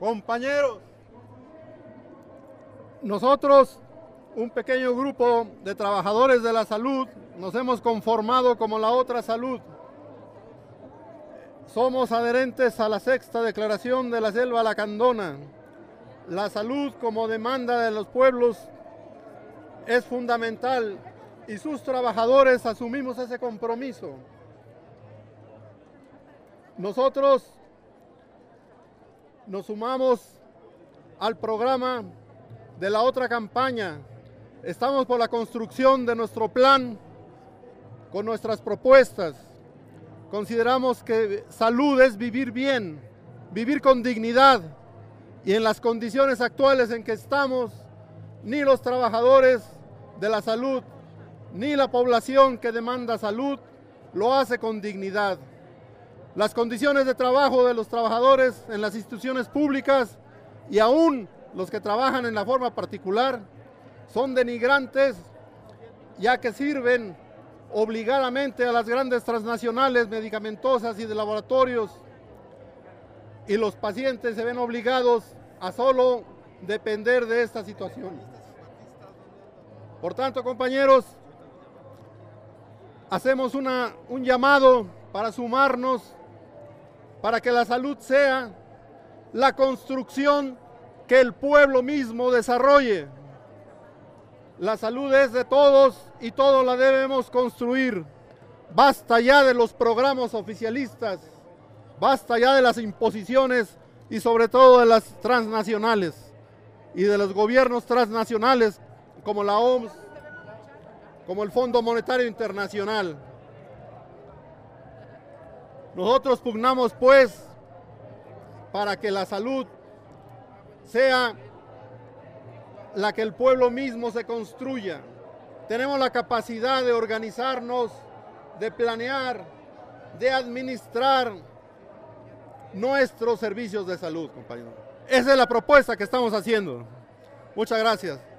Compañeros, nosotros, un pequeño grupo de trabajadores de la salud, nos hemos conformado como la otra salud. Somos adherentes a la sexta declaración de la Selva Lacandona. La salud como demanda de los pueblos es fundamental y sus trabajadores asumimos ese compromiso. Nosotros nos sumamos al programa de la otra campaña. Estamos por la construcción de nuestro plan con nuestras propuestas. Consideramos que salud es vivir bien, vivir con dignidad, y en las condiciones actuales en que estamos, ni los trabajadores de la salud, ni la población que demanda salud, lo hace con dignidad. Las condiciones de trabajo de los trabajadores en las instituciones públicas y aún los que trabajan en la forma particular son denigrantes, ya que sirven obligadamente a las grandes transnacionales medicamentosas y de laboratorios, y los pacientes se ven obligados a solo depender de esta situación. Por tanto, compañeros, hacemos un llamado para sumarnos, para que la salud sea la construcción que el pueblo mismo desarrolle. La salud es de todos y todos la debemos construir. Basta ya de los programas oficialistas, basta ya de las imposiciones y sobre todo de las transnacionales y de los gobiernos transnacionales como la OMS, como el Fondo Monetario Internacional. Nosotros pugnamos pues para que la salud sea la que el pueblo mismo se construya. Tenemos la capacidad de organizarnos, de planear, de administrar nuestros servicios de salud, compañeros. Esa es la propuesta que estamos haciendo. Muchas gracias.